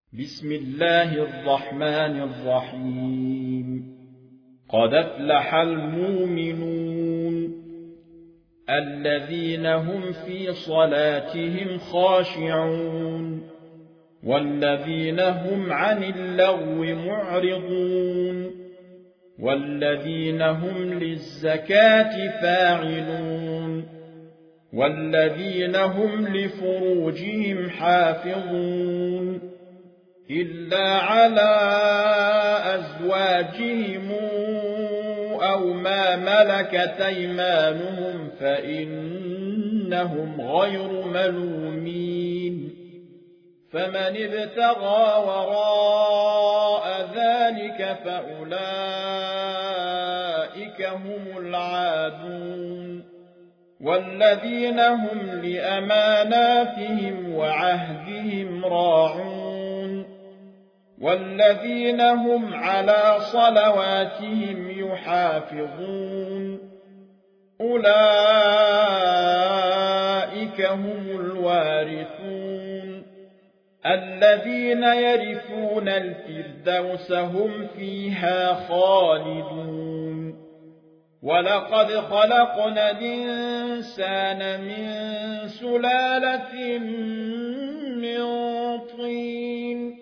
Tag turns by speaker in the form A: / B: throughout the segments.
A: بسم الله الرحمن الرحيم. قد أفلح المؤمنون الذين هم في صلاتهم خاشعون والذين هم عن اللغو معرضون والذين هم للزكاة فاعلون والذين هم لفروجهم حافظون إلا على أزواجهم أو ما ملكت أيمانهم فإنهم غير ملومين. فمن ابتغى وراء ذلك فأولئك هم العادون والذين هم لأماناتهم وعهدهم راعون والذين هم على صلواتهم يحافظون أولئك هم الوارثون الذين يرثون الفردوس هم فيها خالدون. ولقد خلقنا الإنسان من سلالة من طين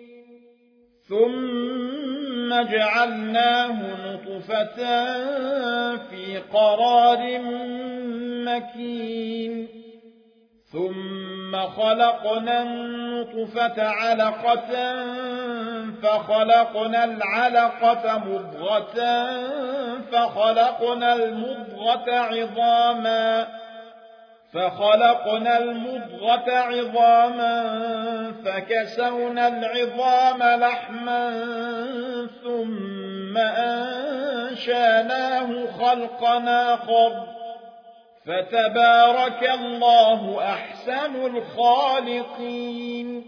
A: ثم جعلناه نطفة في قرار مكين ثم خلقنا النطفة علقة فخلقنا العلقة مضغة فخلقنا المضغة عظاما فكسونا العظام لحما ثم أنشأناه خلقا آخر فتبارك الله أحسن الخالقين.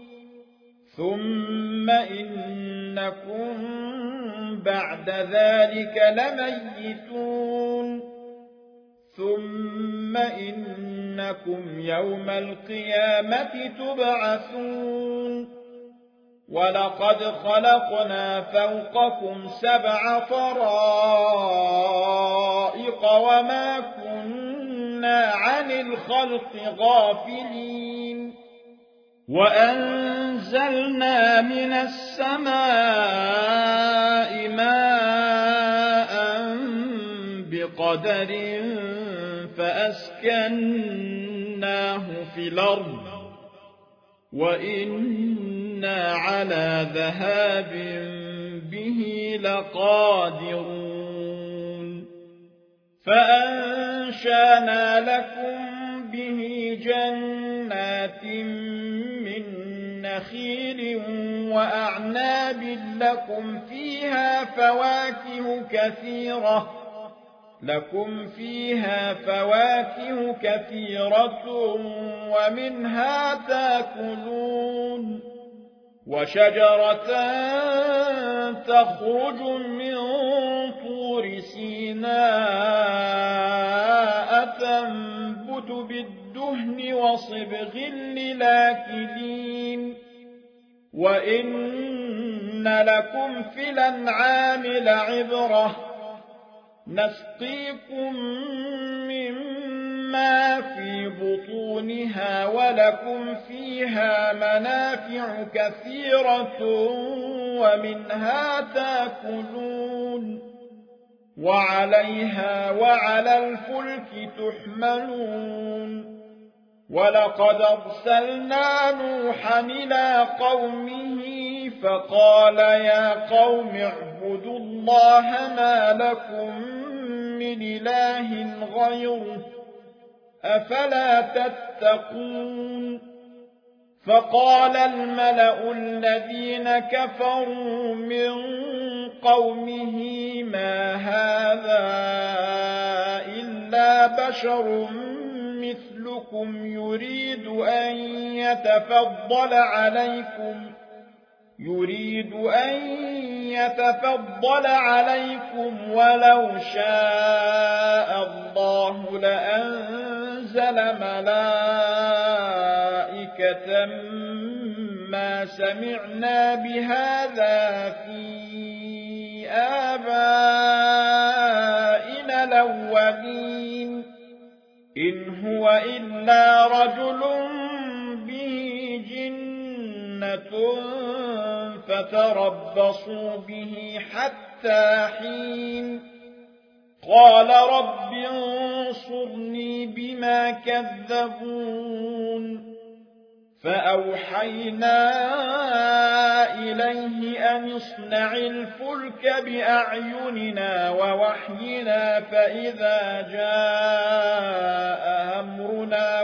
A: ثم إنكم بعد ذلك لميتون ثم إنكم يوم القيامة تبعثون. ولقد خلقنا فوقكم 7 طرائق وما كنا عن الخلق غافلين. وأنزلنا من السماء ماء بقدر فأسكناه في الأرض وإنا على ذهاب به لقادرون. فأنشأنا لكم به جنات من نخيل وأعناب لكم فيها فواكه كثيرة ومنها تأكلون. وشجرة تخرج من طور سيناء تنبت بالدهن وصبغ للآكلين. وإن لكم في الأنعام لعبرة نسقيكم مما في بطونها ولكم فيها منافع كثيرة ومنها تأكلون وعليها وعلى الفلك تحملون. ولقد أرسلنا نوحا إلى قومه فقال يا قوم اعبدوا الله ما لكم من إله غيره أفلا تتقون. فقال الملأ الذين كفروا من قومه ما هذا إلا بشر مثلكم يريد أن يتفضل عليكم ولو شاء الله لأنزل ملائكة ما ما سمعنا بهذا في آبائنا الأولين إن هو إلا رجل به جنة فتربصوا به حتى حين قال رب انصرني بما كذبون فأوحينا إليه أن اصنع الفلك بأعيننا ووحينا فإذا جاء أمرنا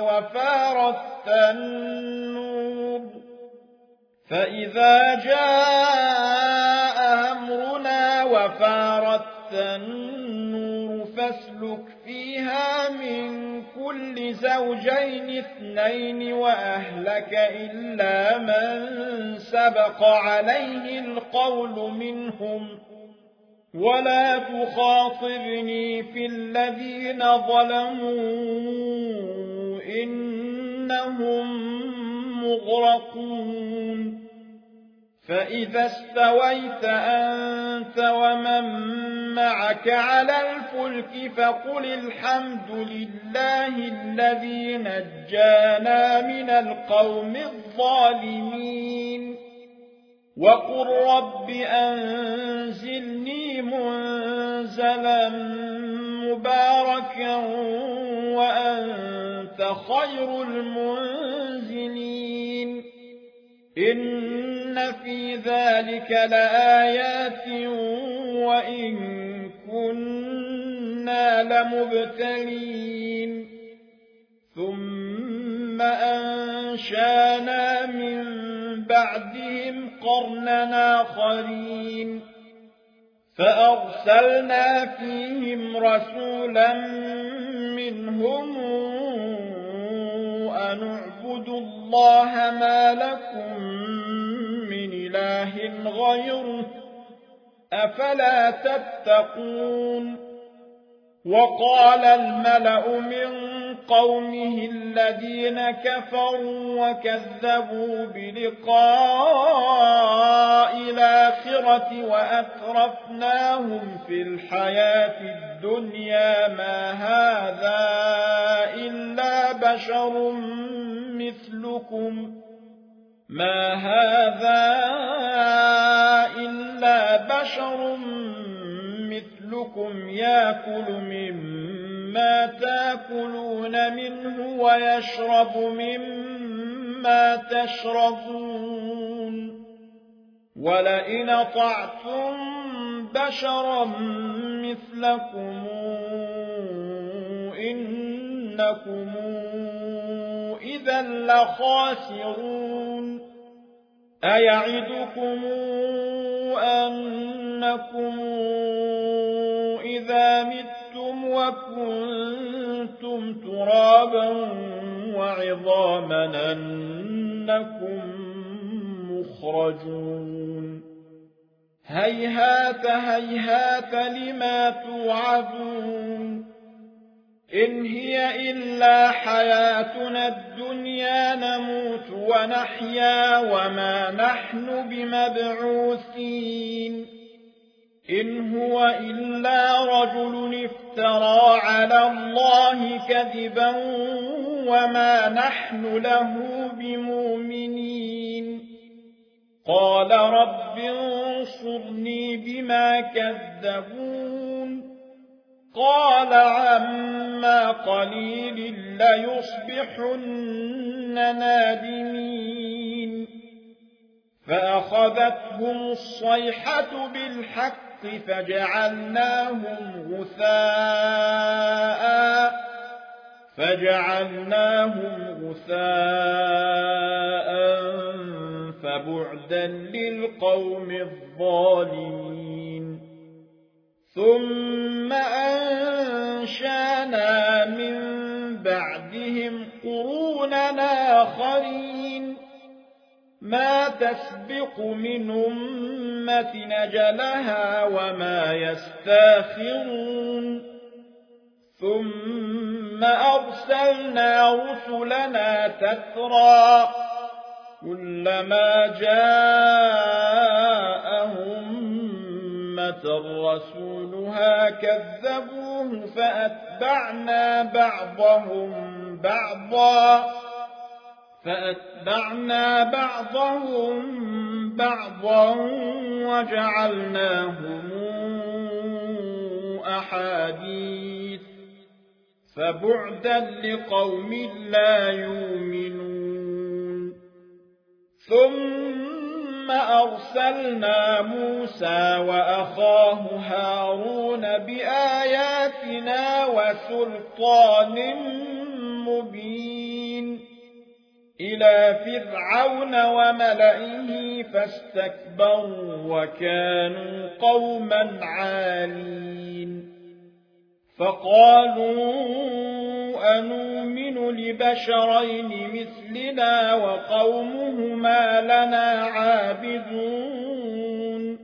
A: وفارت النور فاسلك فيها من كل زوجين اثنين وأهلك إلا من سبق عليه القول منهم ولا تخاطبني في الذين ظلموا إنهم مغرقون فإذا استويت أنت ومن معك على الفلك فقل الحمد لله الذي نجانا من القوم الظالمين وقل رب أنزلني منزلا مباركا وأنت خير المنزلين إن في ذلك لآيات وإن كنا لمبتلين ثم أنشانا من بعدهم قرنا آخرين فأرسلنا فيهم رسولا منهم أن اعبدوا الله ما لكم من إله غيره أفلا تتقون وقال الملأ من قومه الذين كفروا وكذبوا بلقاء الآخرة وأترفناهم في الحياة الدنيا ما هذا إلا بشر مثلكم يأكل مما تأكلون منه ويشرب مما تشربون ولئن أطعتم بشرا مثلكم إنكم إذا لخاسرون أيعدكم أنكم إذا متم وكنتم ترابا وعظاما أنكم مخرجون هيهات هيهات لما توعدون إن هي إلا حياتنا الدنيا نموت ونحيا وما نحن بمبعوثين إن هو إلا رجل افترى على الله كذبا وما نحن له بمؤمنين قال رب انصرني بما كذبون قال عما قليل ليصبحن نادمين فأخذتهم الصيحة بالحق فجعلناهم غثاء فبعدا للقوم الظالمين ثم أنشانا من بعدهم قرونا آخرين ما تسبق من أمة نجلها وما يستاخرون ثم أرسلنا رسلنا تترى كلما جاءهم أمة رسولها كذبوه فأتبعنا بعضهم بعضا وجعلناهم أحاديث فبعدا لقوم لا يؤمنون. ثم أرسلنا موسى وأخاه هارون بآياتنا وسلطان مبين إلى فرعون وملئه فاستكبروا وكانوا قوما عالين. فقالوا أنؤمن لبشرين مثلنا وقومهما لنا عابدون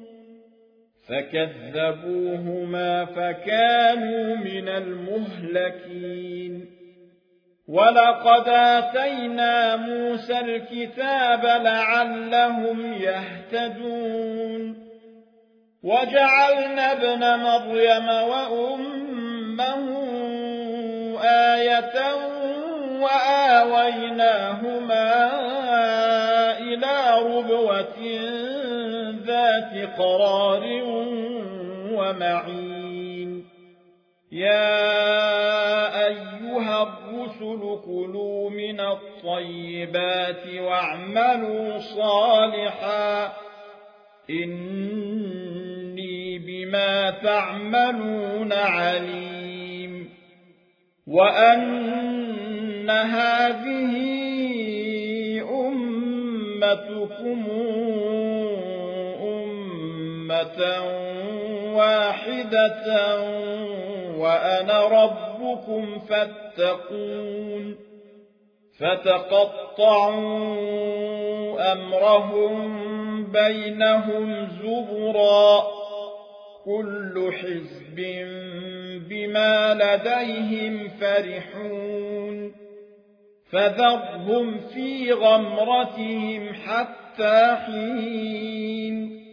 A: فكذبوهما فكانوا من المهلكين. ولقد آتينا موسى الكتاب لعلهم يهتدون وجعلنا ابن مريم وأمه آية وآويناهما إلى ربوة ذات قرار ومعين. يا أيها الرسل كلوا من الطيبات واعملوا صالحا إني بما تعملون عليم. وأن هذه أمتكم أمة واحدة وأنا ربكم فاتقون. فتقطعوا أمرهم بينهم زبرا كل حزب بما لديهم فرحون. فذرهم في غمرتهم حتى حين.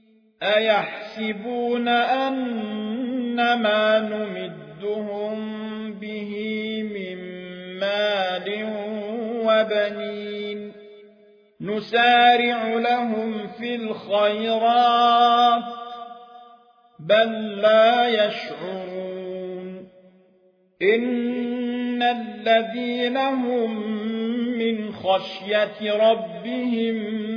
A: أيحسبون أنما نمدهم به من مال وبنين نسارع لهم في الخيرات بل لا يشعرون. إن الذين هم من خشية ربهم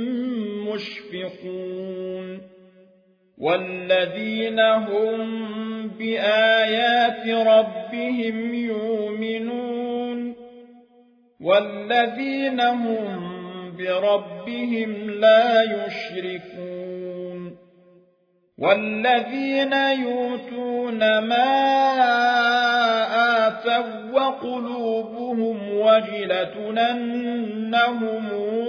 A: مشفقون والذين هم بآيات ربهم يؤمنون والذين هم بربهم لا يشركون. والذين يؤتون ما آتوا وقلوبهم وجلة أنهم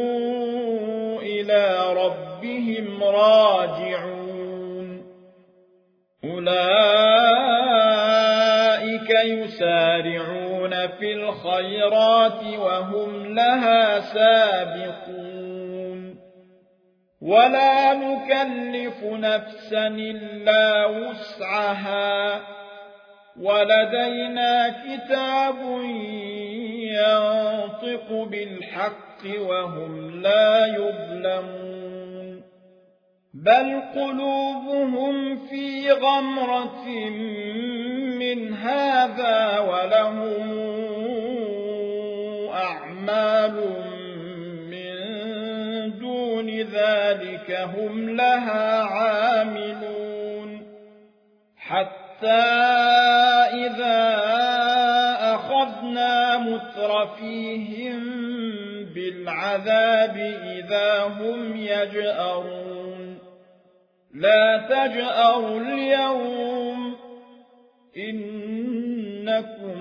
A: إلى ربهم راجعون أولئك يسارعون في الخيرات وهم لها سابقون. ولا نكلف نفسا إلا وسعها ولدينا كتاب ينطق بالحق وهم لا يظلمون. بل قلوبهم في غمرة من هذا ولهم أعمال من دون ذلك هم لها عاملون. حتى إذا أخذنا مترفيهم بالعذاب إذا هم يجأرون. لا تجأروا اليوم إنكم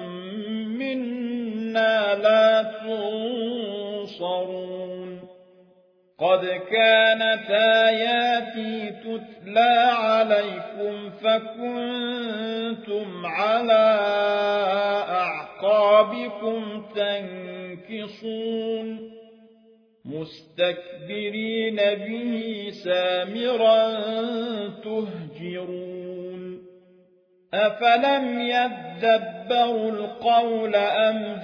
A: منا لا تنصرون. قد كانت آياتي تتلى عليكم فكنتم على أعقابكم تنكصون. مستكبرين به سامرا تهجرون أفلم يدبروا القول أم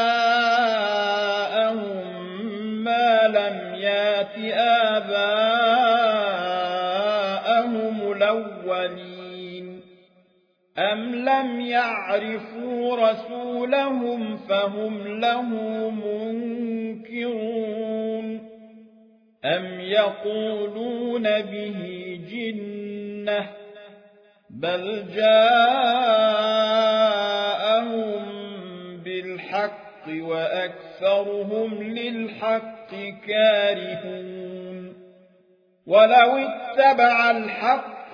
A: جاءهم ما لم يات آباءهم الأولين أم لم يعرفوا رسولهم فهم له منكرون أم يقولون به جنة بل جاءهم بالحق وأكثرهم للحق كارهون ولو اتبع الحق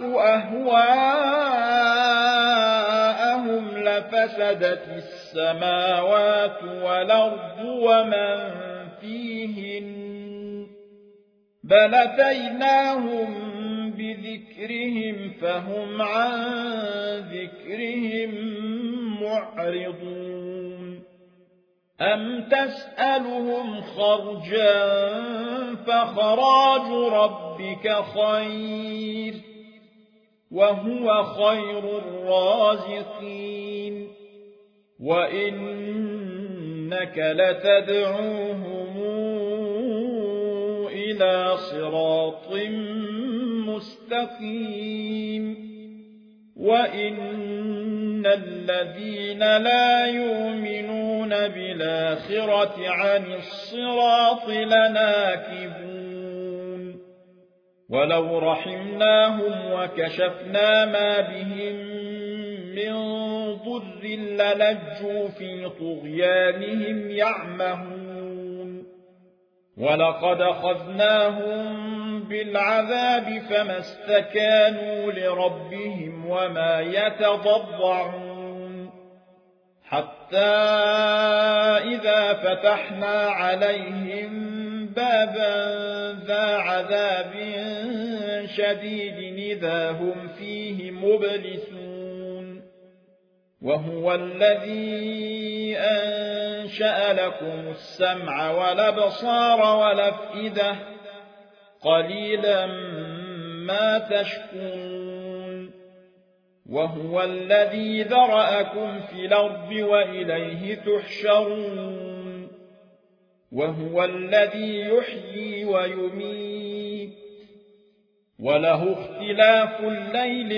A: أهواءهم لفسدت السماوات والأرض ومن فيهن بل أتيناهم بذكرهم فهم عن ذكرهم معرضون أم تسألهم خرجا فخراج ربك خير وهو خير الرازقين وإنك لتدعوهم إلى صراط مستقيم وإن الذين لا يؤمنون بالآخرة عن الصراط لناكبون ولو رحمناهم وكشفنا ما بهم من ضر للجوا في طغيانهم يعمهون ولقد أخذناهم بالعذاب فما استكانوا لربهم وما يتضرعون حتى إذا فتحنا عليهم بابا ذا عذاب شديد إذا هم فيه مبلسون وهو الذي أنشأ لكم السمع والأبصار والأفئدة قليلا ما تشكرون وهو الذي ذرأكم في الأرض وإليه تحشرون وهو الذي يحيي ويميت وله اختلاف الليل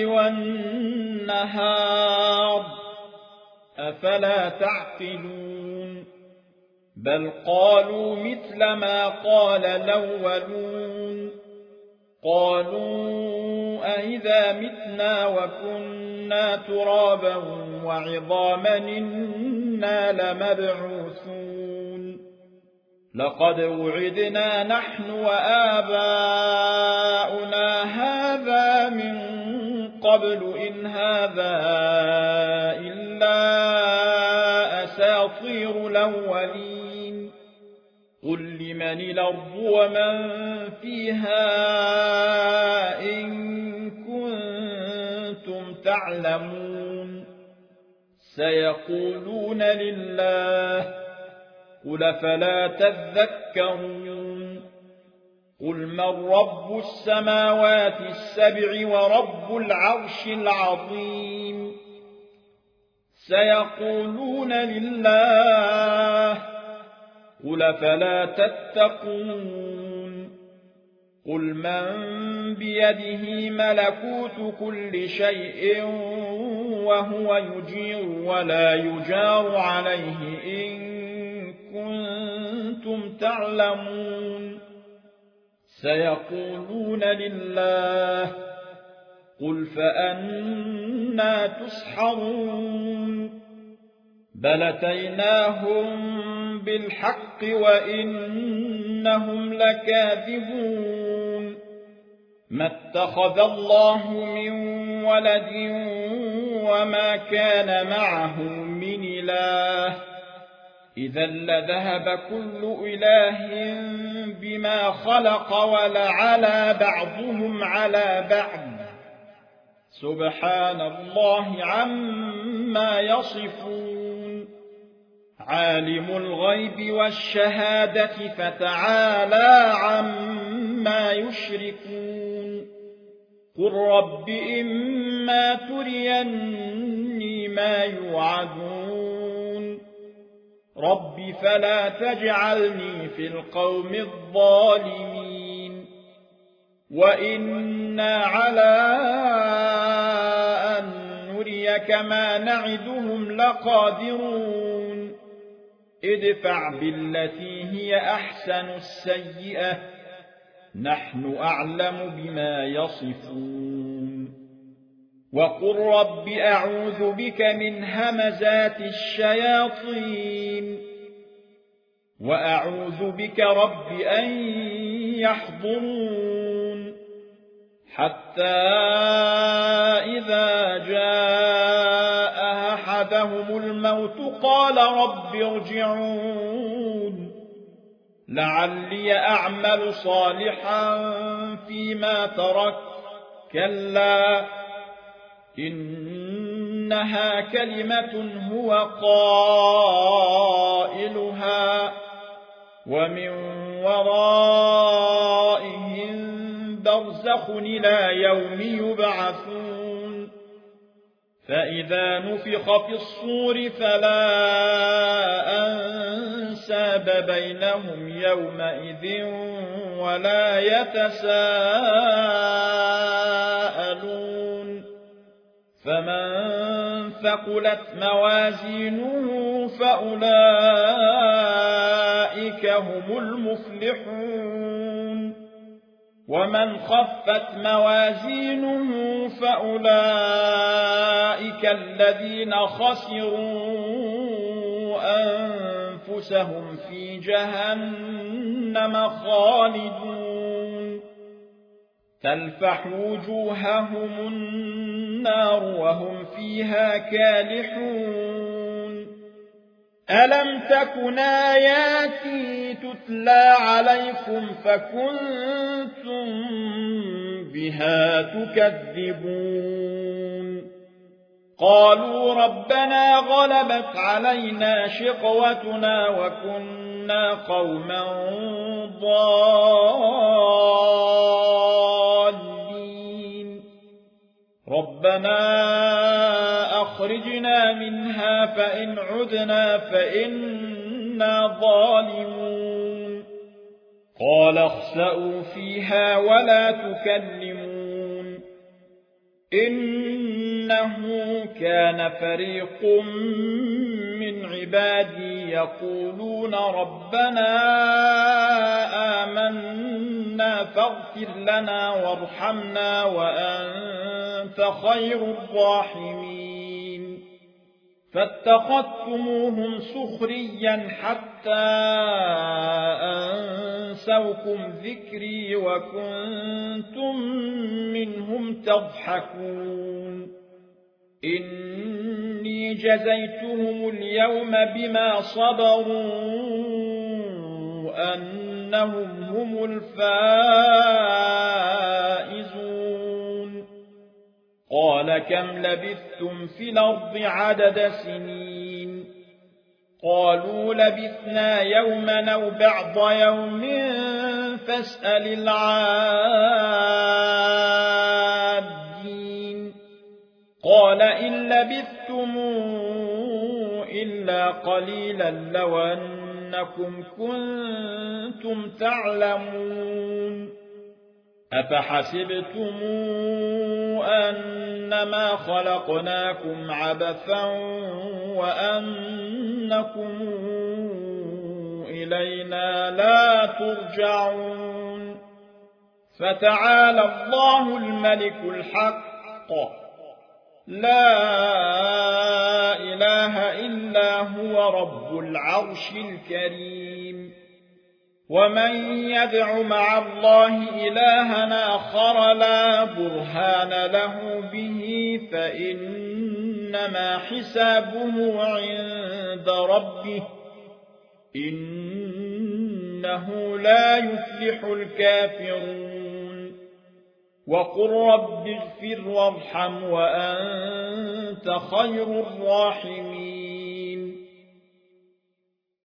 A: والنهار أفلا تعقلون بل قالوا مثل ما قال الأولون قالوا أئذا متنا وكنا ترابا وعظاما إنا لمبعوثون لقد وعدنا نحن وآباؤنا هذا من قبل إن هذا إلا أساطير الأولين قل لمن الأرض ومن فيها إن كنتم تعلمون سيقولون لله قل فلا تذكرون قل من رب السماوات السبع ورب العرش العظيم سيقولون لله قل فلا تتقون قل من بيده ملكوت كل شيء وهو يجير ولا يجار عليه إن كنتم تعلمون سيقولون لله قل فأنى تسحرون بل أتيناهم بالحق وإنهم لكاذبون ما اتخذ الله من ولد وما كان معه من إله إذا لذهب كل إله بما خلق ولعلى بعضهم على بعض سبحان الله عما يصفون عالم الغيب والشهادة فتعالى عما يشركون قل رب إما تريني ما يوعدون رب فلا تجعلني في القوم الظالمين وإنا على أن نريك ما نعدهم لقادرون ادفع بالتي هي أحسن السيئة نحن أعلم بما يصفون وقل رب أعوذ بك من همزات الشياطين وأعوذ بك رب أن يحضرون حتى إذا جاء أحدهم الموت قال رب ارجعون لعلي أعمل صالحا فيما ترك كلا إنها كلمة هو قائلها ومن ورائهم برزخ إلى يوم يبعثون فإذا نفخ في الصور فلا أنساب بينهم يومئذ ولا يتساءلون فمن ثقلت موازينه فأولئك هم المفلحون ومن خفت موازينه فأولئك الذين خسروا أنفسهم في جهنم خالدون تلفح وجوههم النار وهم فيها كالحون ألم تكن آياتي تتلى عليكم فكنتم بها تكذبون قالوا ربنا غلبت علينا شقوتنا وكنا قوما ضالين ربنا أخرجنا منها فإن عدنا فإنا ظالمون قال اخسأوا فيها ولا تكلمون إنه كان فريق من عبادي يقولون ربنا آمنا فاغفر لنا وارحمنا وأنت خير الراحمين فاتخذتموهم سخريا حتى أنسوكم ذكري وكنتم منهم تضحكون إني جزيتهم اليوم بما صبروا أنهم هم الفائزون قال كم لبثتم في الأرض عدد سنين قالوا لبثنا يوما أو بعض يوم فاسأل العادين قال إن لبثتم إلا قليلا لو أنكم كنتم تعلمون أفحسبتم أنما خلقناكم عبثا وأنكم إلينا لا ترجعون فتعالى الله الملك الحق لا إله إلا هو رب العرش الكريم ومن يدع مع الله إلها آخر لا برهان له به فإنما حسابه عند ربه إنه لا يفلح الكافرون وقل رب اغفر وارحم وأنت خير الراحمين